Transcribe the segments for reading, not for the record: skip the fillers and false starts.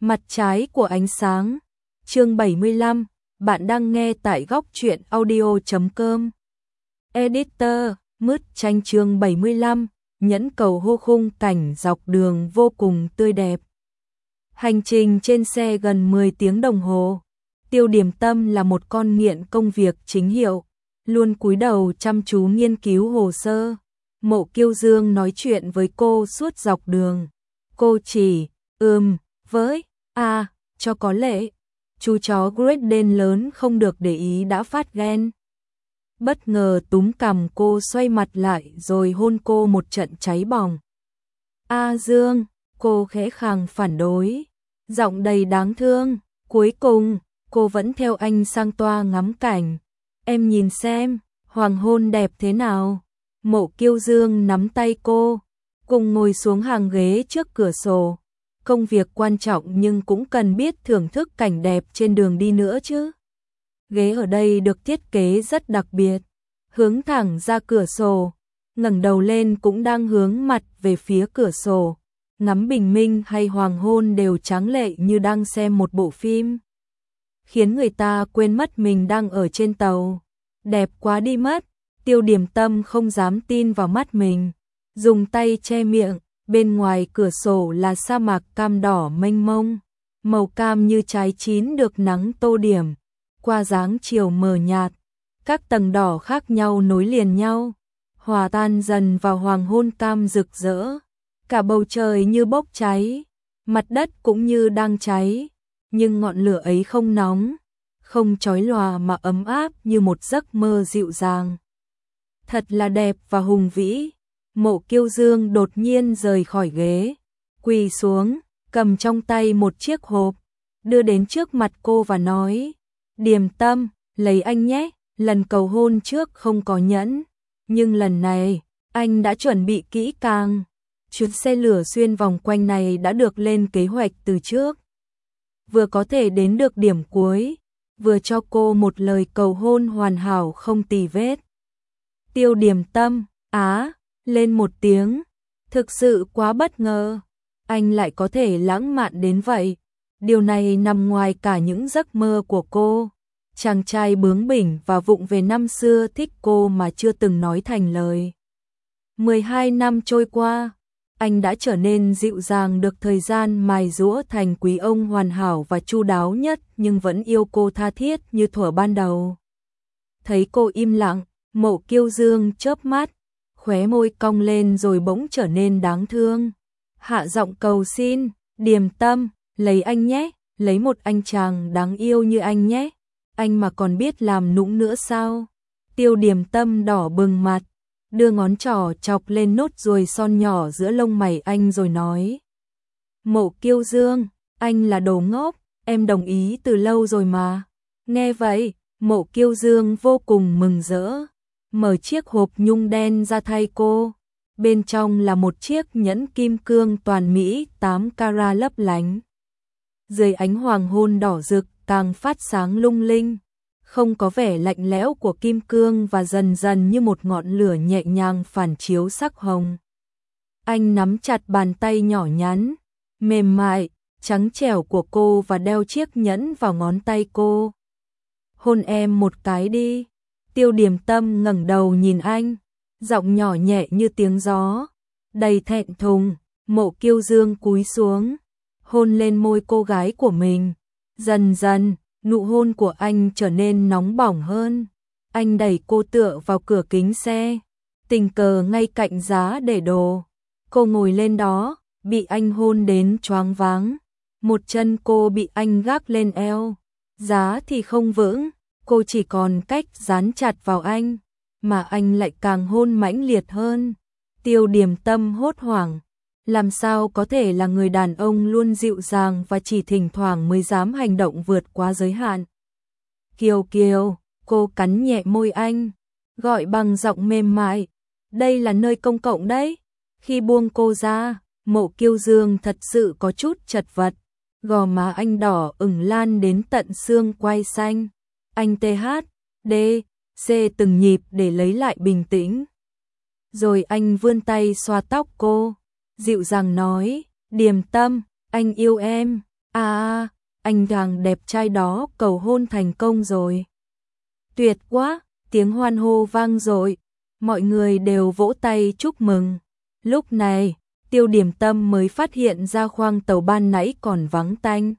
Mặt trái của ánh sáng. Chương 75, bạn đang nghe tại góc truyện audio.com. Editor, mứt tranh chương 75, nhẫn cầu hô khung cảnh dọc đường vô cùng tươi đẹp. Hành trình trên xe gần 10 tiếng đồng hồ. Tiêu Điểm Tâm là một con nghiện công việc chính hiệu, luôn cúi đầu chăm chú nghiên cứu hồ sơ. Mộ Kiêu Dương nói chuyện với cô suốt dọc đường. Cô chỉ với cho có lệ. Chú chó Great Dane lớn không được để ý đã phát ghen. Bất ngờ túm cằm cô, xoay mặt lại rồi hôn cô một trận cháy bỏng. Dương, cô khẽ khàng phản đối, giọng đầy đáng thương. Cuối cùng, cô vẫn theo anh sang toa ngắm cảnh. Em nhìn xem, hoàng hôn đẹp thế nào. Mộ Kiêu Dương nắm tay cô, cùng ngồi xuống hàng ghế trước cửa sổ. Công việc quan trọng nhưng cũng cần biết thưởng thức cảnh đẹp trên đường đi nữa chứ. Ghế ở đây được thiết kế rất đặc biệt, hướng thẳng ra cửa sổ, ngẩng đầu lên cũng đang hướng mặt về phía cửa sổ. Ngắm bình minh hay hoàng hôn đều tráng lệ như đang xem một bộ phim, khiến người ta quên mất mình đang ở trên tàu. Đẹp quá đi mất. Tiêu Điểm Tâm không dám tin vào mắt mình, dùng tay che miệng. Bên ngoài cửa sổ là sa mạc cam đỏ mênh mông, màu cam như trái chín được nắng tô điểm. Qua dáng chiều mờ nhạt, các tầng đỏ khác nhau nối liền nhau, hòa tan dần vào hoàng hôn cam rực rỡ. Cả bầu trời như bốc cháy, mặt đất cũng như đang cháy, nhưng ngọn lửa ấy không nóng, không chói lòa mà ấm áp như một giấc mơ dịu dàng. Thật là đẹp và hùng vĩ. Mộ Kiêu Dương đột nhiên rời khỏi ghế, quỳ xuống, cầm trong tay một chiếc hộp, đưa đến trước mặt cô và nói: Điềm Tâm, lấy anh nhé. Lần cầu hôn trước không có nhẫn, nhưng lần này, anh đã chuẩn bị kỹ càng. Chuyến xe lửa xuyên vòng quanh này đã được lên kế hoạch từ trước. Vừa có thể đến được điểm cuối, vừa cho cô một lời cầu hôn hoàn hảo không tì vết. Tiêu Điểm Tâm, lên một tiếng, thực sự quá bất ngờ. Anh lại có thể lãng mạn đến vậy. Điều này nằm ngoài cả những giấc mơ của cô. Chàng trai bướng bỉnh và vụng về năm xưa thích cô mà chưa từng nói thành lời. 12 năm trôi qua, anh đã trở nên dịu dàng, được thời gian mài giũa thành quý ông hoàn hảo và chu đáo nhất, nhưng vẫn yêu cô tha thiết như thuở ban đầu. Thấy cô im lặng, Mộ Kiêu Dương chớp mắt, khóe môi cong lên rồi bỗng trở nên đáng thương. Hạ giọng cầu xin: Điềm Tâm, lấy anh nhé, lấy một anh chàng đáng yêu như anh nhé. Anh mà còn biết làm nũng nữa sao? Tiêu Điểm Tâm đỏ bừng mặt, đưa ngón trỏ chọc lên nốt ruồi son nhỏ giữa lông mày anh rồi nói: Mộ Kiêu Dương, anh là đồ ngốc, em đồng ý từ lâu rồi mà. Nghe vậy, Mộ Kiêu Dương vô cùng mừng rỡ, mở chiếc hộp nhung đen ra thay cô. Bên trong là một chiếc nhẫn kim cương toàn mỹ 8 carat lấp lánh. Dưới ánh hoàng hôn đỏ rực càng phát sáng lung linh, không có vẻ lạnh lẽo của kim cương và dần dần như một ngọn lửa nhẹ nhàng phản chiếu sắc hồng. Anh nắm chặt bàn tay nhỏ nhắn, mềm mại, trắng trẻo của cô và đeo chiếc nhẫn vào ngón tay cô. Hôn em một cái đi. Tiêu Điểm Tâm ngẩng đầu nhìn anh, giọng nhỏ nhẹ như tiếng gió, đầy thẹn thùng. Mộ Kiêu Dương cúi xuống, hôn lên môi cô gái của mình. Dần dần, nụ hôn của anh trở nên nóng bỏng hơn. Anh đẩy cô tựa vào cửa kính xe, tình cờ ngay cạnh giá để đồ. Cô ngồi lên đó, bị anh hôn đến choáng váng. Một chân cô bị anh gác lên eo, giá thì không vững. Cô chỉ còn cách dán chặt vào anh, mà anh lại càng hôn mãnh liệt hơn. Tiêu Điểm Tâm hốt hoảng, làm sao có thể là người đàn ông luôn dịu dàng và chỉ thỉnh thoảng mới dám hành động vượt quá giới hạn. Kiều Kiều, cô cắn nhẹ môi anh, gọi bằng giọng mềm mại: Đây là nơi công cộng đấy. Khi buông cô ra, Mộ Kiêu Dương thật sự có chút chật vật, gò má anh đỏ ửng lan đến tận xương quai xanh. Anh THD từng nhịp để lấy lại bình tĩnh. Rồi anh vươn tay xoa tóc cô, dịu dàng nói: Điềm Tâm, anh yêu em. À, anh chàng đẹp trai đó cầu hôn thành công rồi. Tuyệt quá, tiếng hoan hô vang dội, mọi người đều vỗ tay chúc mừng. Lúc này, Tiêu Điểm Tâm mới phát hiện ra khoang tàu ban nãy còn vắng tanh.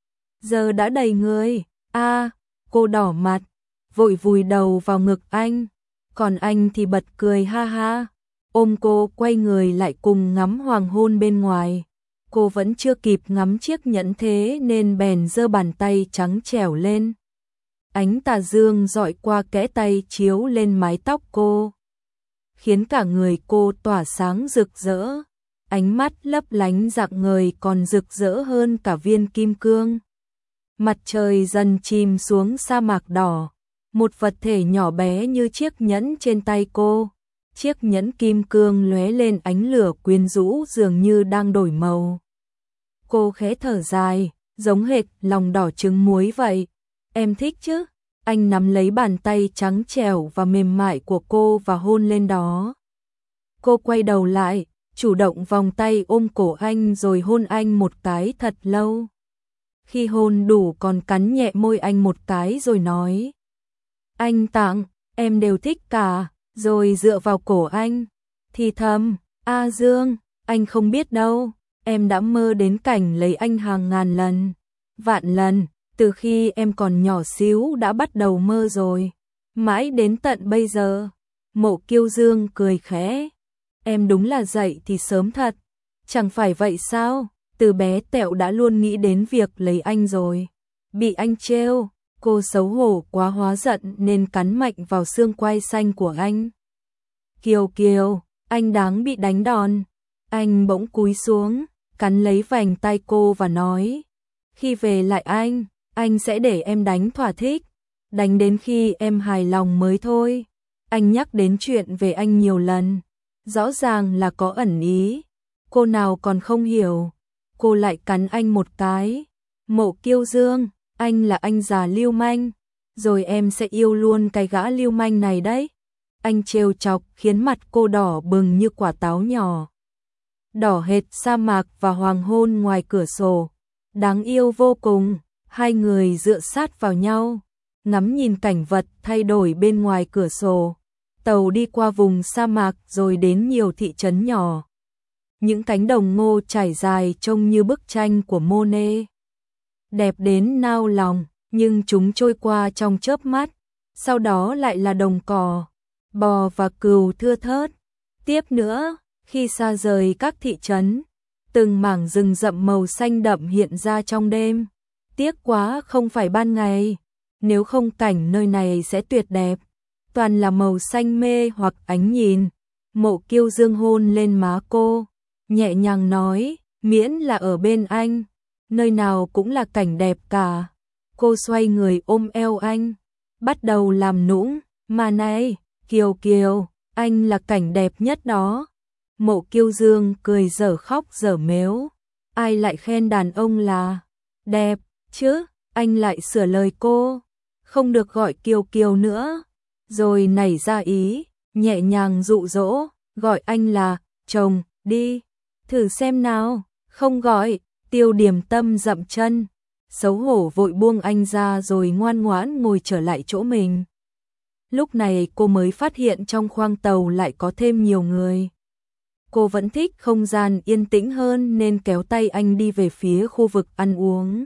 Giờ đã đầy người. À, cô đỏ mặt, vội vùi đầu vào ngực anh, còn anh thì bật cười ha ha, ôm cô quay người lại cùng ngắm hoàng hôn bên ngoài. Cô vẫn chưa kịp ngắm chiếc nhẫn thế nên bèn giơ bàn tay trắng trẻo lên. Ánh tà dương dọi qua kẽ tay chiếu lên mái tóc cô, khiến cả người cô tỏa sáng rực rỡ, ánh mắt lấp lánh rạng ngời còn rực rỡ hơn cả viên kim cương. Mặt trời dần chìm xuống sa mạc đỏ, một vật thể nhỏ bé như chiếc nhẫn trên tay cô. Chiếc nhẫn kim cương lóe lên ánh lửa quyến rũ dường như đang đổi màu. Cô khẽ thở dài, giống hệt lòng đỏ trứng muối vậy. Em thích chứ? Anh nắm lấy bàn tay trắng trẻo và mềm mại của cô và hôn lên đó. Cô quay đầu lại, chủ động vòng tay ôm cổ anh rồi hôn anh một cái thật lâu. Khi hôn đủ còn cắn nhẹ môi anh một cái rồi nói: anh tặng, em đều thích cả, rồi dựa vào cổ anh, thì thầm: A Dương, anh không biết đâu, em đã mơ đến cảnh lấy anh hàng ngàn lần, vạn lần, từ khi em còn nhỏ xíu đã bắt đầu mơ rồi, mãi đến tận bây giờ. Mộ Kiêu Dương cười khẽ: em đúng là dậy thì sớm thật, chẳng phải vậy sao, từ bé Tẹo đã luôn nghĩ đến việc lấy anh rồi. Bị anh trêu, cô xấu hổ quá hóa giận nên cắn mạnh vào xương quai xanh của anh. Kiều Kiều, anh đáng bị đánh đòn. Anh bỗng cúi xuống, cắn lấy vành tay cô và nói: khi về lại anh sẽ để em đánh thỏa thích, đánh đến khi em hài lòng mới thôi. Anh nhắc đến chuyện về anh nhiều lần, rõ ràng là có ẩn ý. Cô nào còn không hiểu, cô lại cắn anh một cái. Mộ Kiêu Dương, anh là anh già lưu manh, rồi em sẽ yêu luôn cái gã lưu manh này đấy. Anh trêu chọc khiến mặt cô đỏ bừng như quả táo nhỏ. Đỏ hệt sa mạc và hoàng hôn ngoài cửa sổ. Đáng yêu vô cùng, hai người dựa sát vào nhau, ngắm nhìn cảnh vật thay đổi bên ngoài cửa sổ. Tàu đi qua vùng sa mạc rồi đến nhiều thị trấn nhỏ. Những cánh đồng ngô trải dài trông như bức tranh của Monet. Đẹp đến nao lòng, nhưng chúng trôi qua trong chớp mắt, sau đó lại là đồng cỏ, bò và cừu thưa thớt. Tiếp nữa, khi xa rời các thị trấn, từng mảng rừng rậm màu xanh đậm hiện ra trong đêm. Tiếc quá không phải ban ngày, nếu không cảnh nơi này sẽ tuyệt đẹp, toàn là màu xanh mê hoặc ánh nhìn. Mộ Kiêu Dương hôn lên má cô, nhẹ nhàng nói: miễn là ở bên anh, nơi nào cũng là cảnh đẹp cả. Cô xoay người ôm eo anh, bắt đầu làm nũng: mà này, Kiều Kiều, anh là cảnh đẹp nhất đó. Mộ Kiêu Dương cười dở khóc dở mếu: ai lại khen đàn ông là đẹp chứ? Anh lại sửa lời cô: không được gọi Kiều Kiều nữa. Rồi nảy ra ý, nhẹ nhàng dụ dỗ: gọi anh là chồng đi, thử xem nào. Không gọi. Tiêu Điểm Tâm dậm chân, xấu hổ vội buông anh ra rồi ngoan ngoãn ngồi trở lại chỗ mình. Lúc này cô mới phát hiện trong khoang tàu lại có thêm nhiều người. Cô vẫn thích không gian yên tĩnh hơn nên kéo tay anh đi về phía khu vực ăn uống.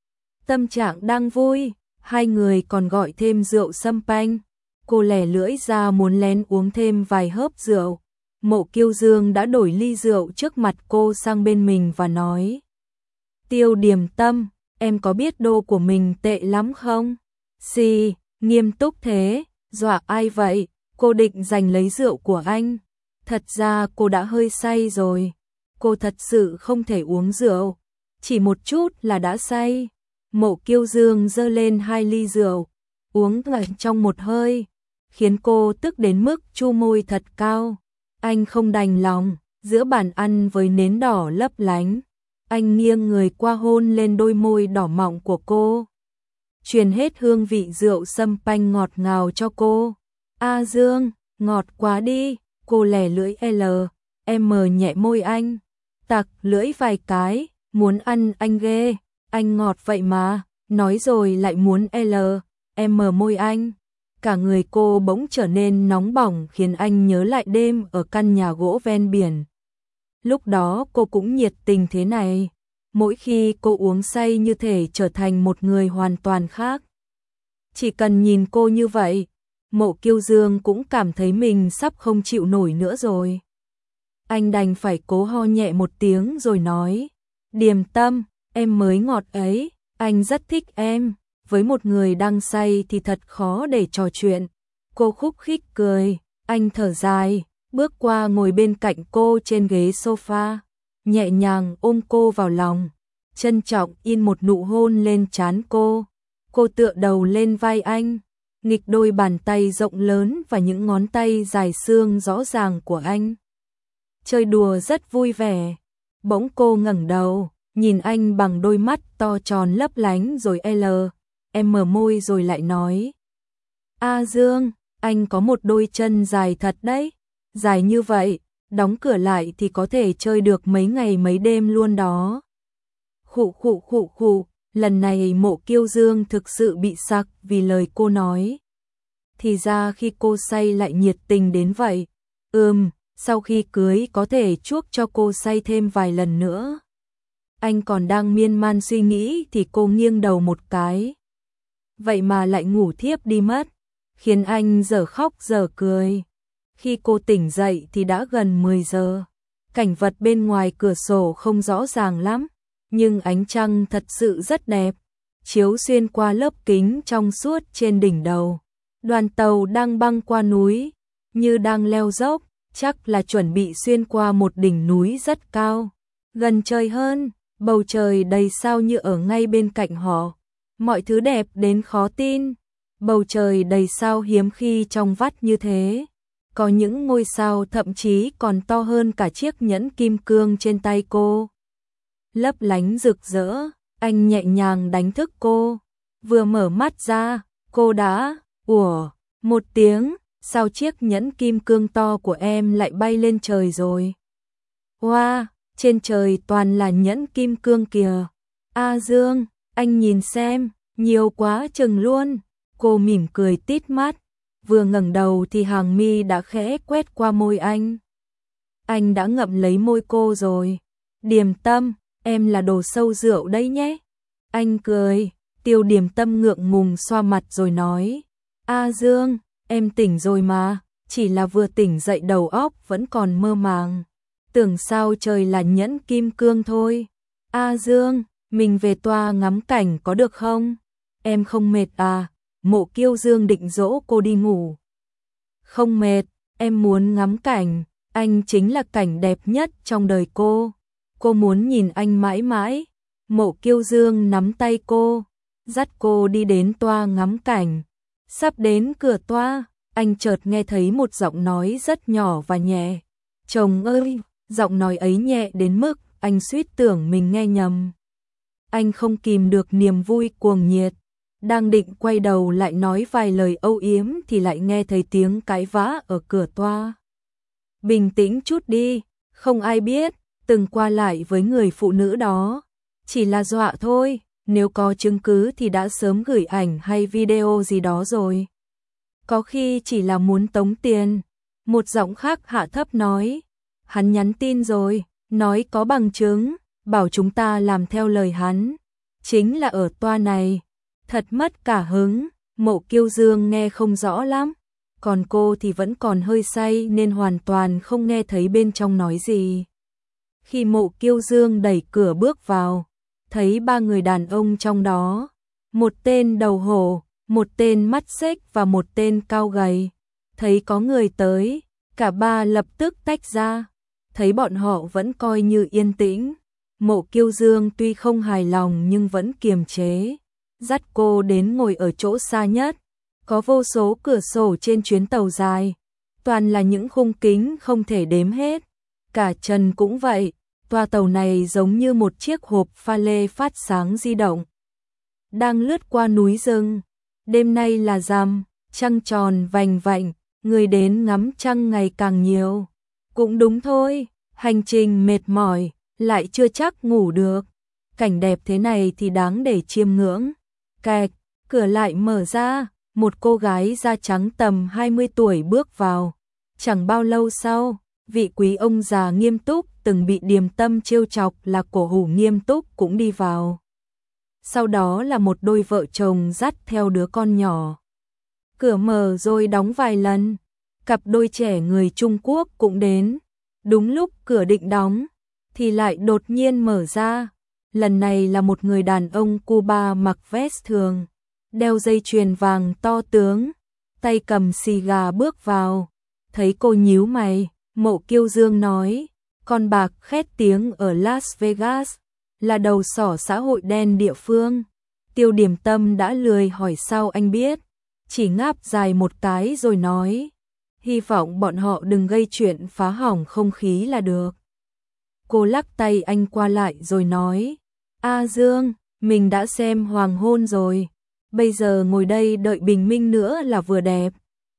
Tâm trạng đang vui, hai người còn gọi thêm rượu sâm panh. Cô lẻ lưỡi ra muốn lén uống thêm vài hớp rượu. Mộ Kiêu Dương đã đổi ly rượu trước mặt cô sang bên mình và nói: Tiêu Điểm Tâm, em có biết đô của mình tệ lắm không? Xì, nghiêm túc thế, dọa ai vậy? Cô định giành lấy rượu của anh. Thật ra cô đã hơi say rồi. Cô thật sự không thể uống rượu, chỉ một chút là đã say. Mộ Kiêu Dương giơ lên hai ly rượu, uống ngạch trong một hơi, khiến cô tức đến mức chu môi thật cao. Anh không đành lòng, giữa bàn ăn với nến đỏ lấp lánh, anh nghiêng người qua hôn lên đôi môi đỏ mọng của cô, truyền hết hương vị rượu sâm panh ngọt ngào cho cô. A Dương, ngọt quá đi. Cô lè lưỡi em nhẹ môi anh, tặc lưỡi vài cái, muốn ăn anh ghê. Anh ngọt vậy mà, nói rồi lại muốn em môi anh. Cả người cô bỗng trở nên nóng bỏng khiến anh nhớ lại đêm ở căn nhà gỗ ven biển. Lúc đó cô cũng nhiệt tình thế này. Mỗi khi cô uống say như thể trở thành một người hoàn toàn khác. Chỉ cần nhìn cô như vậy, Mộ Kiêu Dương cũng cảm thấy mình sắp không chịu nổi nữa rồi. Anh đành phải cố ho nhẹ một tiếng rồi nói, Điềm Tâm, em mới ngọt ấy, anh rất thích em, với một người đang say thì thật khó để trò chuyện. Cô khúc khích cười, anh thở dài, bước qua ngồi bên cạnh cô trên ghế sofa, nhẹ nhàng ôm cô vào lòng, trân trọng in một nụ hôn lên trán cô. Cô tựa đầu lên vai anh, nghịch đôi bàn tay rộng lớn và những ngón tay dài xương rõ ràng của anh. Chơi đùa rất vui vẻ. Bỗng cô ngẩng đầu, nhìn anh bằng đôi mắt to tròn lấp lánh rồi em mở môi rồi lại nói. A Dương, anh có một đôi chân dài thật đấy. Dài như vậy, đóng cửa lại thì có thể chơi được mấy ngày mấy đêm luôn đó. Khụ. Lần này Mộ Kiêu Dương thực sự bị sặc vì lời cô nói. Thì ra khi cô say lại nhiệt tình đến vậy. Sau khi cưới có thể chuốc cho cô say thêm vài lần nữa. Anh còn đang miên man suy nghĩ thì cô nghiêng đầu một cái. Vậy mà lại ngủ thiếp đi mất, khiến anh dở khóc dở cười. Khi cô tỉnh dậy thì đã gần 10 giờ. Cảnh vật bên ngoài cửa sổ không rõ ràng lắm, nhưng ánh trăng thật sự rất đẹp, chiếu xuyên qua lớp kính trong suốt trên đỉnh đầu. Đoàn tàu đang băng qua núi, như đang leo dốc, chắc là chuẩn bị xuyên qua một đỉnh núi rất cao. Gần trời hơn, bầu trời đầy sao như ở ngay bên cạnh họ. Mọi thứ đẹp đến khó tin. Bầu trời đầy sao hiếm khi trong vắt như thế. Có những ngôi sao thậm chí còn to hơn cả chiếc nhẫn kim cương trên tay cô. Lấp lánh rực rỡ, anh nhẹ nhàng đánh thức cô. Vừa mở mắt ra, cô đã một tiếng, sao chiếc nhẫn kim cương to của em lại bay lên trời rồi. Wow, trên trời toàn là nhẫn kim cương kìa. A Dương, anh nhìn xem, nhiều quá chừng luôn. Cô mỉm cười tít mắt, vừa ngẩng đầu thì hàng mi đã khẽ quét qua môi anh. Anh đã ngậm lấy môi cô rồi. Điềm Tâm, em là đồ sâu rượu đấy nhé. Anh cười, Tiêu Điềm Tâm ngượng ngùng xoa mặt rồi nói. A Dương, em tỉnh rồi mà, chỉ là vừa tỉnh dậy đầu óc vẫn còn mơ màng. Tưởng sao trời là nhẫn kim cương thôi. A Dương, mình về toa ngắm cảnh có được không? Em không mệt à? Mộ Kiêu Dương định dỗ cô đi ngủ. Không mệt, em muốn ngắm cảnh, anh chính là cảnh đẹp nhất trong đời cô. Cô muốn nhìn anh mãi mãi. Mộ Kiêu Dương nắm tay cô, dắt cô đi đến toa ngắm cảnh. Sắp đến cửa toa, anh chợt nghe thấy một giọng nói rất nhỏ và nhẹ. Chồng ơi, giọng nói ấy nhẹ đến mức anh suýt tưởng mình nghe nhầm. Anh không kìm được niềm vui cuồng nhiệt. Đang định quay đầu lại nói vài lời âu yếm thì lại nghe thấy tiếng cãi vã ở cửa toa. Bình tĩnh chút đi, không ai biết, từng qua lại với người phụ nữ đó. Chỉ là dọa thôi, nếu có chứng cứ thì đã sớm gửi ảnh hay video gì đó rồi. Có khi chỉ là muốn tống tiền. Một giọng khác hạ thấp nói. Hắn nhắn tin rồi, nói có bằng chứng, bảo chúng ta làm theo lời hắn. Chính là ở toa này. Thật mất cả hứng, Mộ Kiêu Dương nghe không rõ lắm. Còn cô thì vẫn còn hơi say nên hoàn toàn không nghe thấy bên trong nói gì. Khi Mộ Kiêu Dương đẩy cửa bước vào, thấy ba người đàn ông trong đó. Một tên đầu hổ, một tên mắt xếch và một tên cao gầy. Thấy có người tới, cả ba lập tức tách ra. Thấy bọn họ vẫn coi như yên tĩnh. Mộ Kiêu Dương tuy không hài lòng nhưng vẫn kiềm chế. Dắt cô đến ngồi ở chỗ xa nhất. Có vô số cửa sổ trên chuyến tàu dài. Toàn là những khung kính không thể đếm hết. Cả trần cũng vậy. Toa tàu này giống như một chiếc hộp pha lê phát sáng di động. Đang lướt qua núi rừng. Đêm nay là rằm, trăng tròn vành vạnh. Người đến ngắm trăng ngày càng nhiều. Cũng đúng thôi, hành trình mệt mỏi, lại chưa chắc ngủ được. cảnh đẹp thế này thì đáng để chiêm ngưỡng. Kẹt, cửa lại mở ra, một cô gái da trắng tầm 20 tuổi bước vào. Chẳng bao lâu sau, vị quý ông già nghiêm túc từng bị Điềm Tâm trêu chọc là cổ hủ nghiêm túc cũng đi vào. Sau đó là một đôi vợ chồng dắt theo đứa con nhỏ. Cửa mở rồi đóng vài lần, cặp đôi trẻ người Trung Quốc cũng đến. Đúng lúc cửa định đóng, thì lại đột nhiên mở ra. Lần này là một người đàn ông Cuba mặc vest thường, đeo dây chuyền vàng to tướng, tay cầm xì gà bước vào. Thấy cô nhíu mày, Mộ Kiêu Dương nói, con bạc khét tiếng ở Las Vegas, là đầu sỏ xã hội đen địa phương. Tiêu Điềm Tâm đã lười hỏi sao anh biết, chỉ ngáp dài một cái rồi nói, hy vọng bọn họ đừng gây chuyện phá hỏng không khí là được. Cô lắc tay anh qua lại rồi nói, A Dương, mình đã xem hoàng hôn rồi, bây giờ ngồi đây đợi bình minh nữa là vừa đẹp.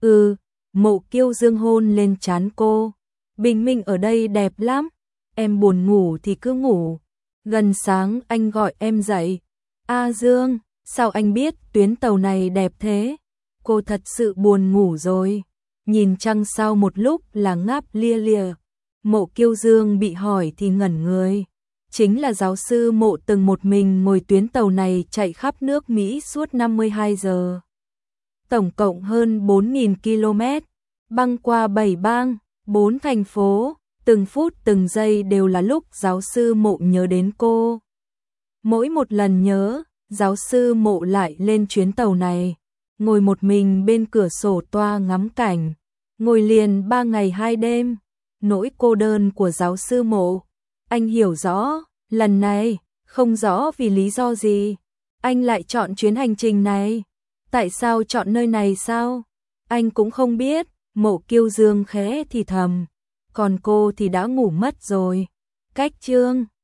Mộ Kiêu Dương hôn lên trán cô, bình minh ở đây đẹp lắm, em buồn ngủ thì cứ ngủ, gần sáng anh gọi em dậy. A Dương, sao anh biết tuyến tàu này đẹp thế? Cô thật sự buồn ngủ rồi, nhìn trăng sao một lúc là ngáp lia lịa. Mộ Kiêu Dương bị hỏi thì ngẩn người. Chính là giáo sư Mộ từng một mình ngồi tuyến tàu này chạy khắp nước Mỹ suốt 52 giờ. Tổng cộng hơn 4.000 km, băng qua 7 bang, 4 thành phố, từng phút từng giây đều là lúc giáo sư Mộ nhớ đến cô. Mỗi một lần nhớ, giáo sư Mộ lại lên chuyến tàu này, ngồi một mình bên cửa sổ toa ngắm cảnh, ngồi liền 3 ngày 2 đêm. Nỗi cô đơn của giáo sư Mộ, anh hiểu rõ, lần này, không rõ vì lý do gì, anh lại chọn chuyến hành trình này. Tại sao chọn nơi này sao? Anh cũng không biết, Mộ Kiêu Dương khẽ thì thầm, còn cô thì đã ngủ mất rồi. Cách chương